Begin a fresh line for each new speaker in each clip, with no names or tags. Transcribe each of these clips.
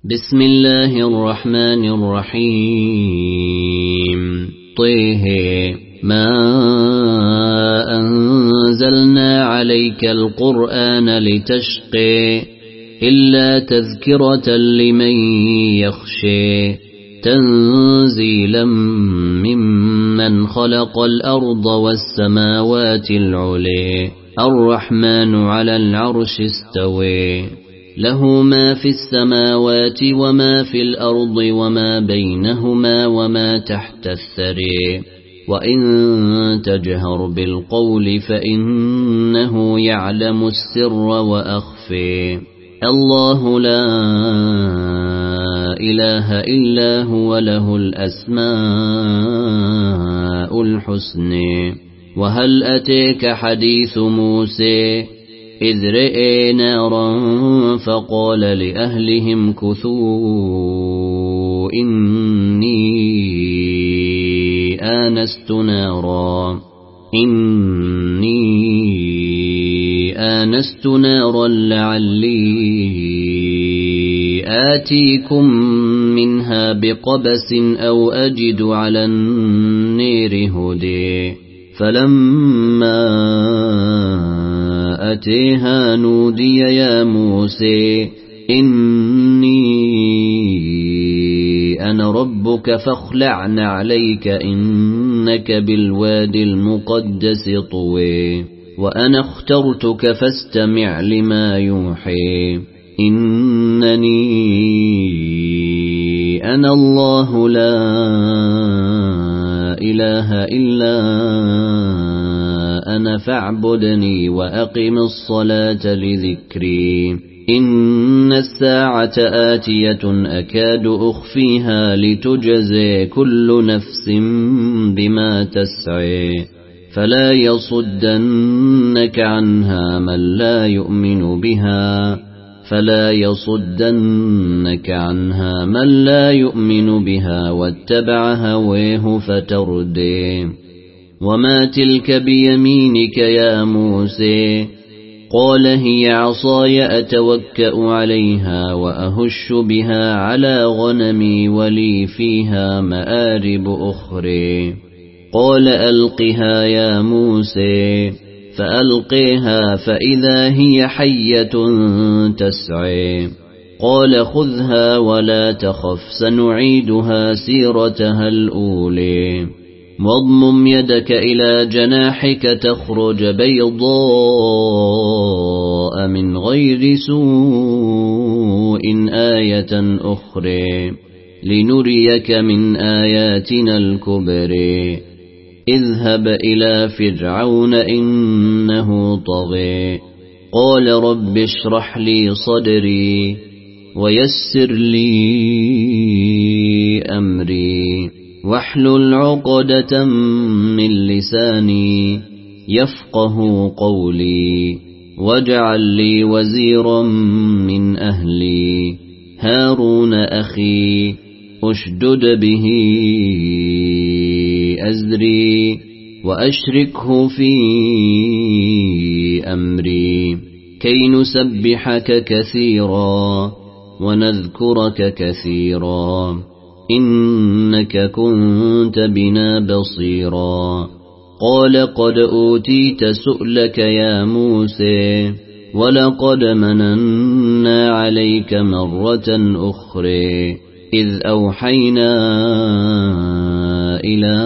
بسم الله الرحمن الرحيم طه ما أنزلنا عليك القرآن لتشقي إلا تذكرة لمن يخشي تنزيلا ممن خلق الأرض والسماوات العلي الرحمن على العرش استوي له ما في السماوات وما في الأرض وما بينهما وما تحت الثري وإن تجهر بالقول فإنه يعلم السر وأخفي الله لا إله إلا هو له الأسماء الحسنى وهل أتيك حديث موسى إذ رأى نارا فقال لأهلهم كثوا إني آنست نارا لعلي آتيكم منها بقبس أو أجد على النار هدى فلما أتيها نودي يا موسى إني أنا ربك فاخلع نعليك إنك بالوادي المقدس طوى وأنا اخترتك فاستمع لما يوحي إنني أنا الله لا إله إلا أنا فاعبدني وأقم الصلاة لذكري إن الساعة آتية أكاد أخفيها لتجزي كل نفس بما تسعي فلا يصدنك عنها من لا يؤمن بها واتبع هواه فتردي وما تلك بيمينك يا موسى قال هي عصاي أتوكأ عليها وأهش بها على غنمي ولي فيها مآرب أخرى قال ألقها يا موسى فألقيها فإذا هي حية تسعى قال خذها ولا تخف سنعيدها سيرتها الأولى واضمم يدك إلى جناحك تخرج بيضاء من غير سوء آية أخرى لنريك من آياتنا الكبرى اذهب إلى فرعون إنه طغى قال رب اشرح لي صدري ويسر لي أمري واحلل عقدة من لساني يفقه قولي واجعل لي وزيرا من أهلي هارون أخي أشدد به أزري وأشركه في أمري كي نسبحك كثيرا ونذكرك كثيرا إنك كنت بنا بصيرا قال قد أوتيت سؤلك يا موسى ولقد مننا عليك مرة أخرى إذ أوحينا إلى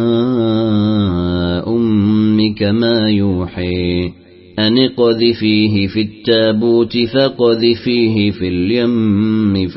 أمك ما يوحي أن اقذفيه في التابوت فاقذفيه في اليم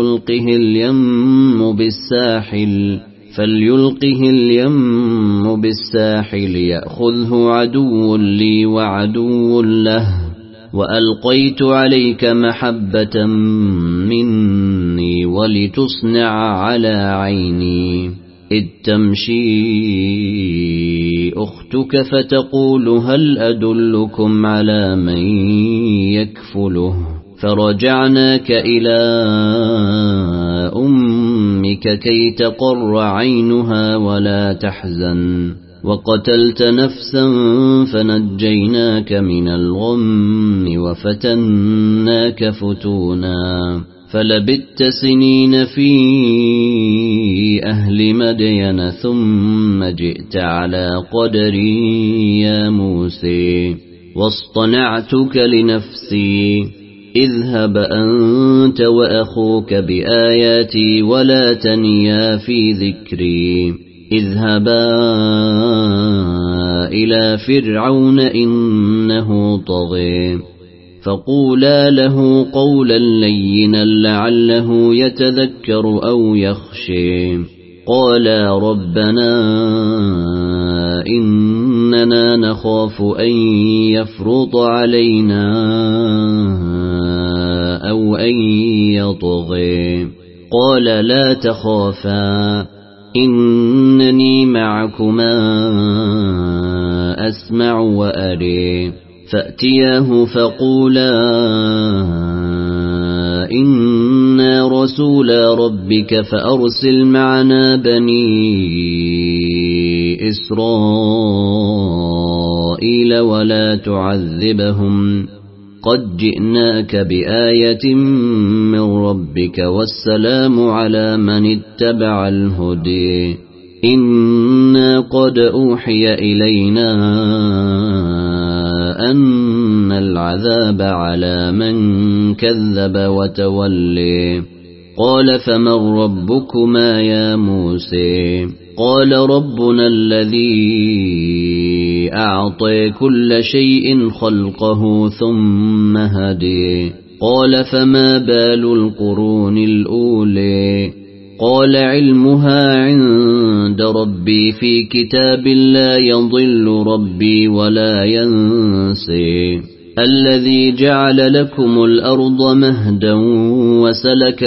فليلقه اليم بالساحل يأخذه عدو لي وعدو له وألقيت عليك محبة مني ولتصنع على عيني إذ تمشي أختك فتقول هل أدلكم على من يكفله فرجعناك إلى أمك كي تقر عينها ولا تحزن وقتلت نفسا فنجيناك من الغم وفتناك فتونا فلبثت سنين في أهل مدين ثم جئت على قدري يا موسى واصطنعتك لنفسي اذهب أنت وأخوك بآياتي ولا تنيا في ذكري اذهبا إلى فرعون إنه طغى فقولا له قولا لينا لعله يتذكر أو يخشى قالا ربنا إننا نخاف أن يفرط علينا أو أن يطغى قال لا تخافا إنني معكما أسمع وأري فأتياه فقولا إنا رسولا ربك فأرسل معنا بني إسرائيل ولا تعذبهم قد جئناك بآية من ربك والسلام على من اتبع الهدي إنا قد أوحي إلينا أن العذاب على من كذب وتولي قال فمن ربكما يا موسى قال ربنا الذي أعطى كل شيء خلقه ثم هدي قال فما بال القرون الأولى قال علمها عند ربي في كتاب لا يضل ربي ولا ينسي الذي جعل لكم الأرض مهدا وسلك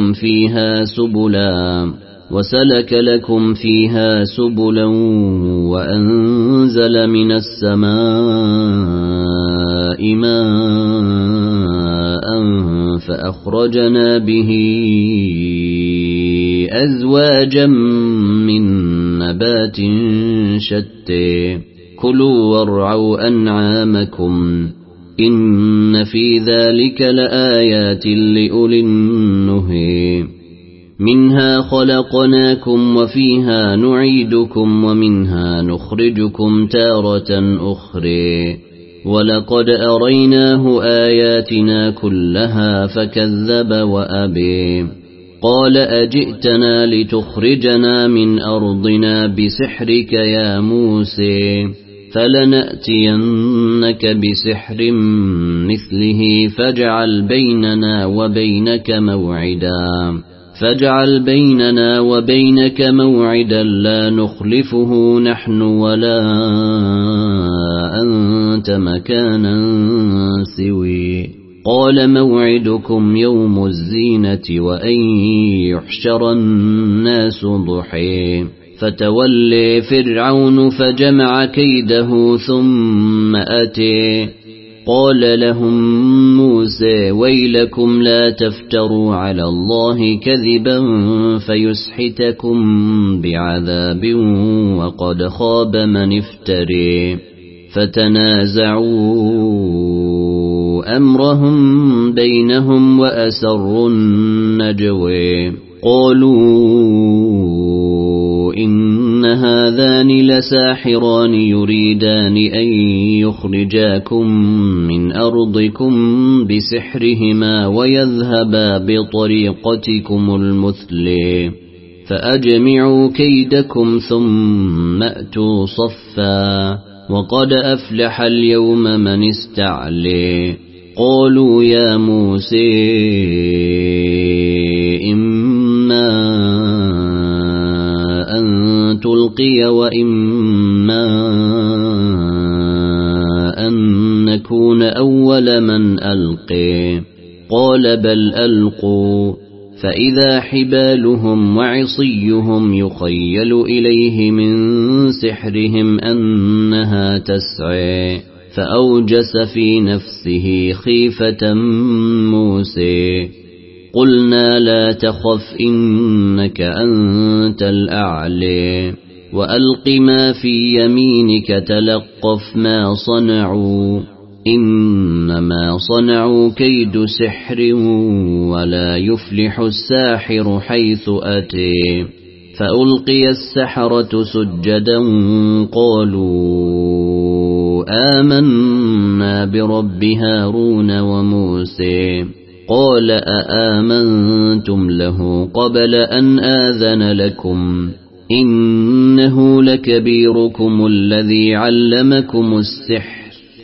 لكم فيها سبلا وأنزل من السماء ماء فأخرجنا به أزواجا من نبات شتى كلوا وارعوا أنعامكم إن في ذلك لآيات لأولي النهي منها خلقناكم وفيها نعيدكم ومنها نخرجكم تارة أخرى ولقد أريناه آياتنا كلها فكذب وأبي قال أجئتنا لتخرجنا من أرضنا بسحرك يا موسى فلنأتينك بسحر مثله فاجعل بيننا وبينك موعدا لا نخلفه نحن ولا أنت مكانا سوي قال موعدكم يوم الزينة وأن يحشر الناس ضحى فتولي فرعون فجمع كيده ثم أتي قال لهم موسى ويلكم لا تفتروا على الله كذبا فيسحتكم بعذاب وقد خاب من افتري فتنازعوا أمرهم بينهم وأسروا النجوى قالوا إن هذان لساحران يريدان أن يخرجاكم من أرضكم بسحرهما ويذهبا بطريقتكم المثلى فأجمعوا كيدكم ثم أتوا صفا وقد أفلح اليوم من استعلي قالوا يا موسى إما أن تلقي وإما أن نكون أول من ألقي قال بل ألقوا فإذا حبالهم وعصيهم يخيل إليه من سحرهم أنها تسعى فأوجس في نفسه خيفة موسى قلنا لا تخف إنك أنت الأعلى وألق ما في يمينك تلقف ما صنعوا إنما صنعوا كيد سحر ولا يفلح الساحر حيث أتي فألقي السحرة سجدا قالوا آمنا برب هارون وموسى قال أآمنتم له قبل أن آذن لكم إنه لكبيركم الذي علمكم السحر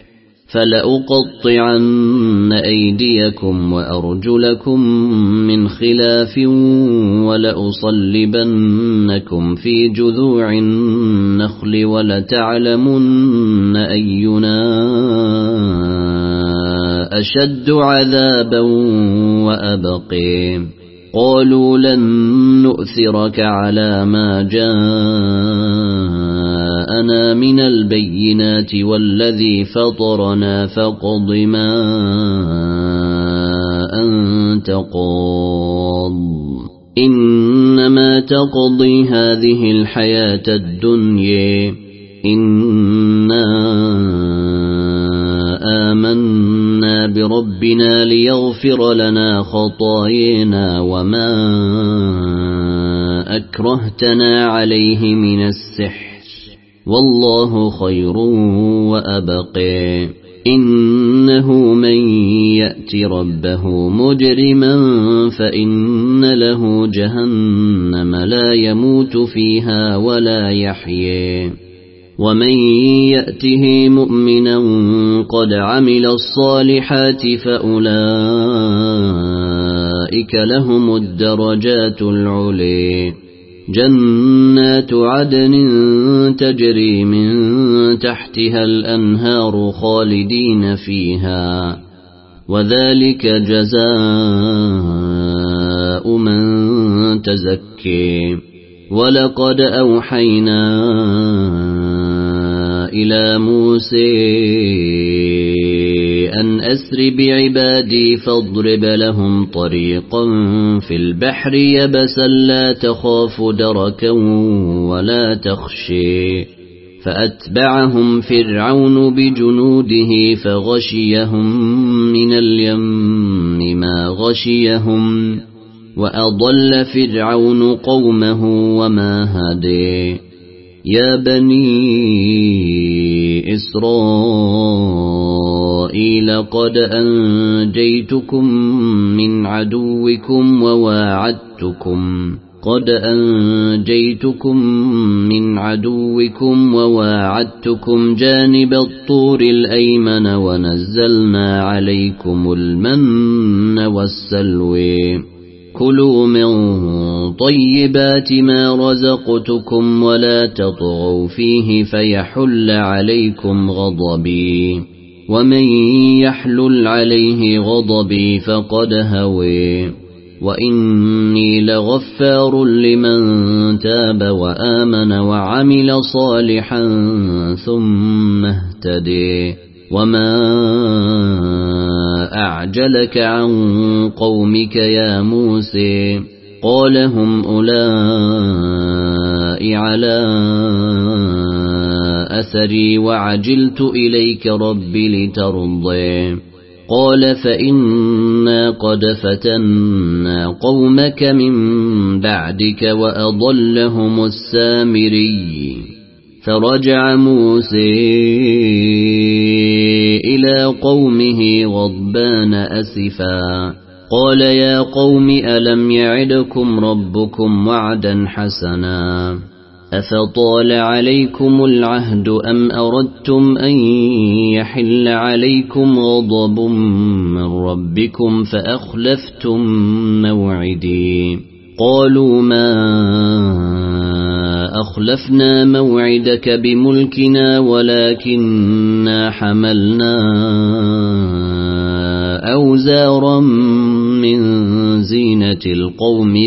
فلأقطعن أيديكم وأرجلكم من خلاف ولأصلبنكم في جذوع النخل ولتعلمن أينا أشد عذابا وأبقي قالوا لن نؤثرك على ما جاءنا من البينات والذي فطرنا فاقض ما أنت قاض إنما تقضي هذه الحياة الدنيا إنا آمنا بربنا ليغفر لنا خطايانا وما أكرهتنا عليه من السحر والله خير وأبقى إنه من يأت ربه مجرما فإن له جهنم لا يموت فيها ولا يحيى ومن يأته مؤمنا قد عمل الصالحات فأولئك لهم الدرجات العلي جنات عدن تجري من تحتها الأنهار خالدين فيها وذلك جزاء من تزكي ولقد أوحينا إلى موسى أن أسر بعبادي فاضرب لهم طريقا في البحر يبسا لا تخاف دركا ولا تخشي فأتبعهم فرعون بجنوده فغشيهم من اليم ما غشيهم وأضل فرعون قومه وما هدي يا بني إسرائيل قد أنجيتكم من عدوكم وواعدتكم جانب الطور الأيمن ونزلنا عليكم المن والسلوى كلوا من طيبات ما رزقتكم ولا تطغوا فيه فيحل عليكم غضبي ومن يحلل عليه غضبي فقد هوي وإني لغفار لمن تاب وآمن وعمل صالحا ثم اهتدي وما أعجلك عن قومك يا موسى قال هم أولئك على أثري وعجلت إليك رب لترضي قال فإنا قد فتنا قومك من بعدك وأضلهم السامري فرجع موسى إلى قومه غضبان أسفا قال يا قوم ألم يعدكم ربكم وعدا حسنا أفطال عليكم العهد أم أردتم أن يحل عليكم غضب من ربكم فأخلفتم موعدي قالوا ما أخلفنا موعدك بملكنا ولكننا حملنا أوزارا من زينة القوم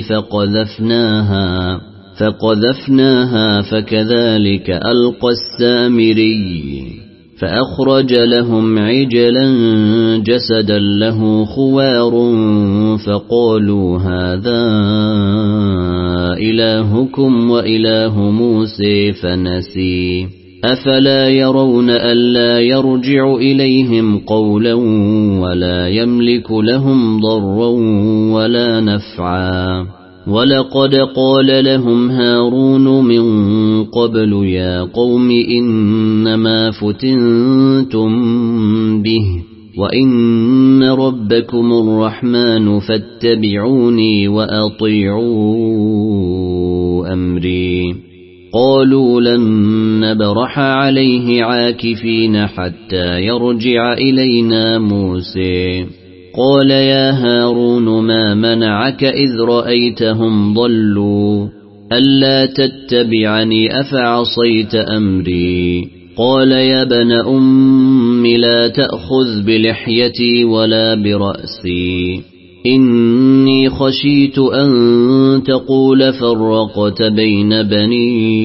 فقذفناها فكذلك ألقى السامري فأخرج لهم عجلا جسدا له خوار فقالوا هذا إلهكم وإله موسى فنسي أفلا يرون ألا يرجع إليهم قولا ولا يملك لهم ضرا ولا نفعا ولقد قال لهم هارون من قبل يا قوم إنما فتنتم به وإن ربكم الرحمن فاتبعوني وأطيعوا أمري قالوا لن نبرح عليه عاكفين حتى يرجع إلينا موسى قال يا هارون ما منعك إذ رأيتهم ضلوا ألا تتبعني أفعصيت أمري قال يا ابن أم لا تأخذ بلحيتي ولا برأسي إني خشيت أن تقول فرقت بين بني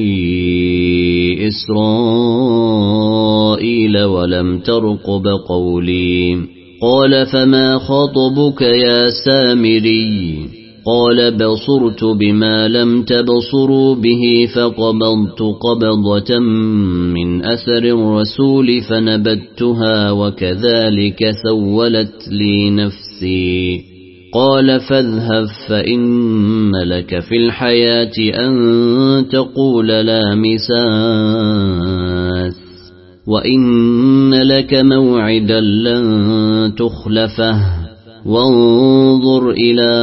إسرائيل ولم ترقب قولي قال فما خطبك يا سامري قال بصرت بما لم تبصروا به فقبضت قبضة من أثر الرسول فنبتها وكذلك سولت لي نفسي قال فاذهب فإن لك في الحياة أن تقول لا مساس وإن لك موعدا لن تخلفه وانظر إلى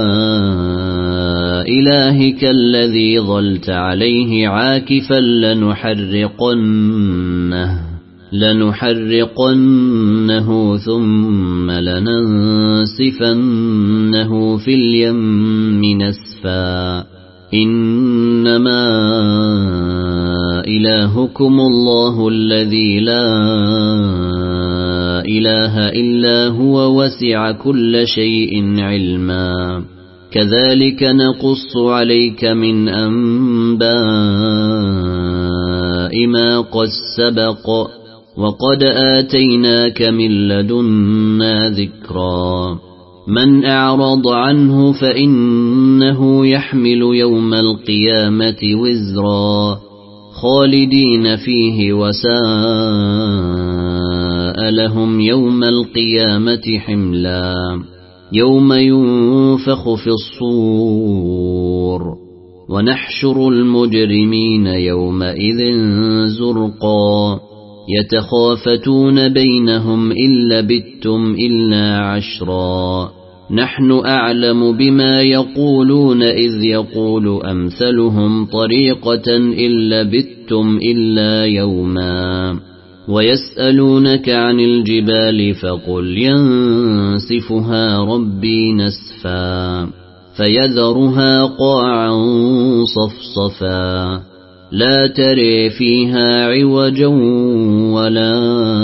إلهك الذي ظلت عليه عاكفا لنحرقنه ثم لننسفنه في اليم نسفا إنما إلهكم الله الذي لا إله إلا هو وسع كل شيء علما كذلك نقص عليك من أنباء ما قد سبق وقد آتيناك من لدنا ذكرا من أعرض عنه فإنه يحمل يوم القيامة وزرا خالدين فيه وساء لهم يوم القيامة حملا يوم ينفخ في الصور ونحشر المجرمين يومئذ زرقا يتخافتون بينهم إن لبثتم إلا عشرا نحن أعلم بما يقولون إذ يقول أمثلهم طريقة إن لبثتم إلا يوما ويسألونك عن الجبال فقل ينسفها ربي نسفا فيذرها قاعا صفصفا لا تري فيها عوجا ولا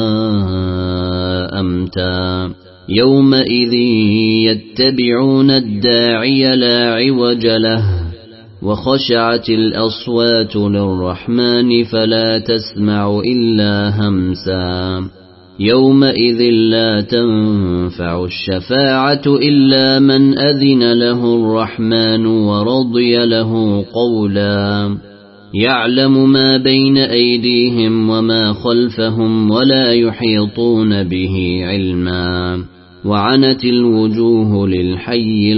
أمتا يومئذ يتبعون الداعي لا عوج له وخشعت الأصوات للرحمن فلا تسمع إلا همسا يومئذ لا تنفع الشفاعة إلا من أذن له الرحمن ورضي له قولا يعلم ما بين أيديهم وما خلفهم ولا يحيطون به علما وعنت الوجوه للحي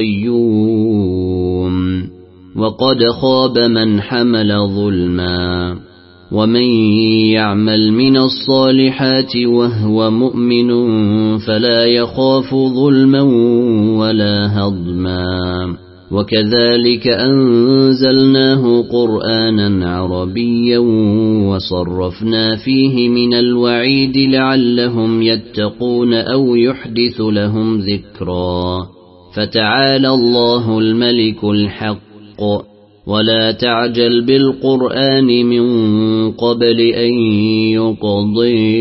القيوم وقد خاب من حمل ظلما ومن يعمل من الصالحات وهو مؤمن فلا يخاف ظلما ولا هضما وكذلك أنزلناه قرآنا عربيا وصرفنا فيه من الوعيد لعلهم يتقون أو يحدث لهم ذكرا فتعالى الله الملك الحق ولا تعجل بالقرآن من قبل أن يقضي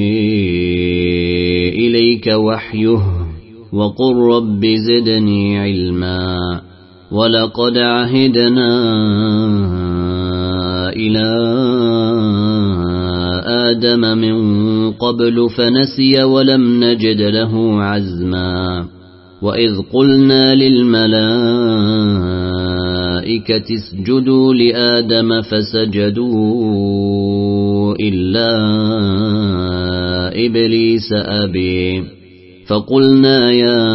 إليك وحيه وقل رب زدني علما ولقد عهدنا إلى آدم من قبل فنسي ولم نجد له عزما وإذ قلنا للملائكة اسجدوا لآدم فسجدوا إلا إبليس أبي فقلنا يا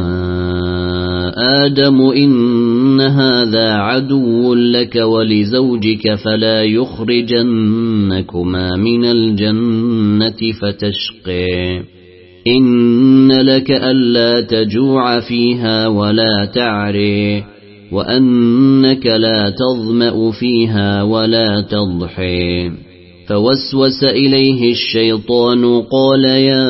آدم إن هذا عدو لك ولزوجك فلا يخرجنكما من الجنة فتشقي إن لك ألا تجوع فيها ولا تعري وأنك لا تظمأ فيها ولا تضحي فوسوس إليه الشيطان قال يا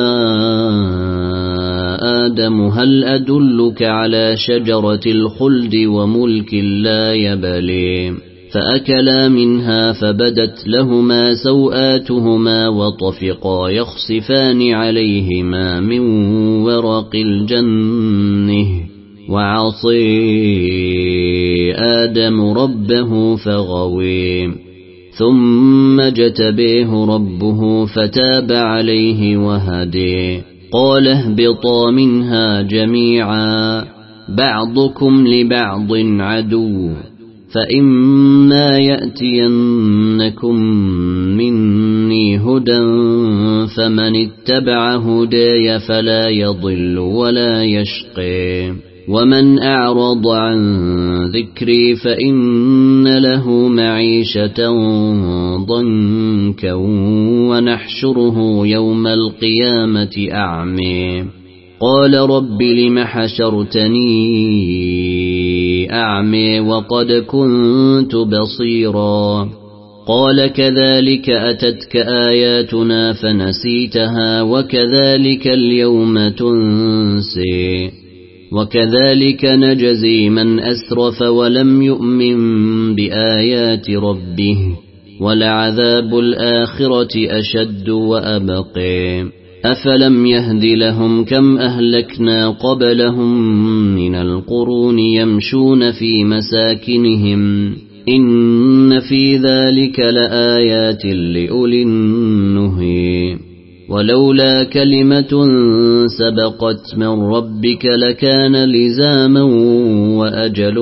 آدم هل أدلك على شجرة الخلد وملك لا يبلي فأكلا منها فبدت لهما سوآتهما وطفقا يخصفان عليهما من ورق الجنة وعصي آدم ربه فغوي ثم اجتبيه ربه فتاب عليه وهدي قال اهبطا منها جميعا بعضكم لبعض عدو فإما يأتينكم مني هدى فمن اتبع هداي فلا يضل ولا يشقي ومن أعرض عن ذكري فإن له معيشة ضنكا ونحشره يوم القيامة أعمي قال رب لم حشرتني أعمي وقد كنت بصيرا قال كذلك أتتك آياتنا فنسيتها وكذلك اليوم تنسي وكذلك نجزي من أسرف ولم يؤمن بآيات ربه ولعذاب الآخرة أشد وأبقي أفلم يهد لهم كم أهلكنا قبلهم من القرون يمشون في مساكنهم إن في ذلك لآيات لأولي النهي ولولا كلمة سبقت من ربك لكان لزاما وأجل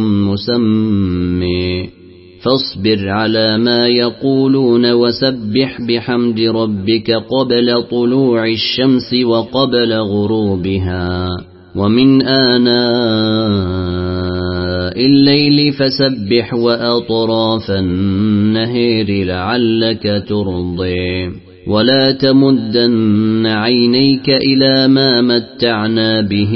مسمى فاصبر على ما يقولون وسبح بحمد ربك قبل طلوع الشمس وقبل غروبها ومن آناء الليل فسبح وأطراف النهار لعلك ترضي ولا تمدن عينيك إلى ما متعنا به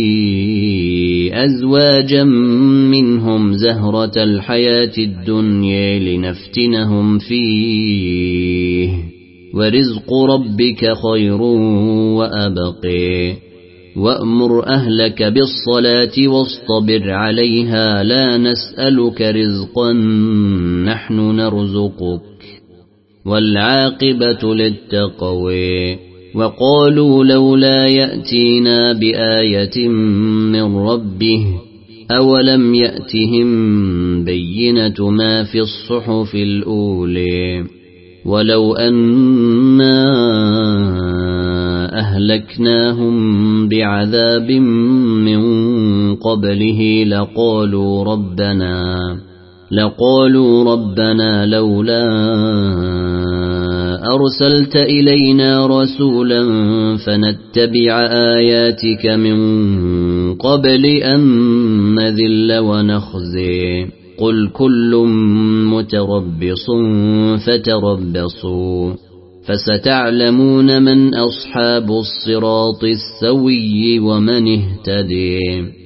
أزواجا منهم زهرة الحياة الدنيا لنفتنهم فيه ورزق ربك خير وأبقي وأمر أهلك بالصلاة واصطبر عليها لا نسألك رزقا نحن نرزقك والعاقبة للتقوى وقالوا لولا يأتينا بآية من ربه أولم يأتهم بينة ما في الصحف الأولى ولو أنا أهلكناهم بعذاب من قبله لقالوا ربنا لولا أرسلت إلينا رسولا فنتبع آياتك من قبل أن نذل ونخزي قل كل متربص فتربصوا فستعلمون من أصحاب الصراط السوي ومن اهتدي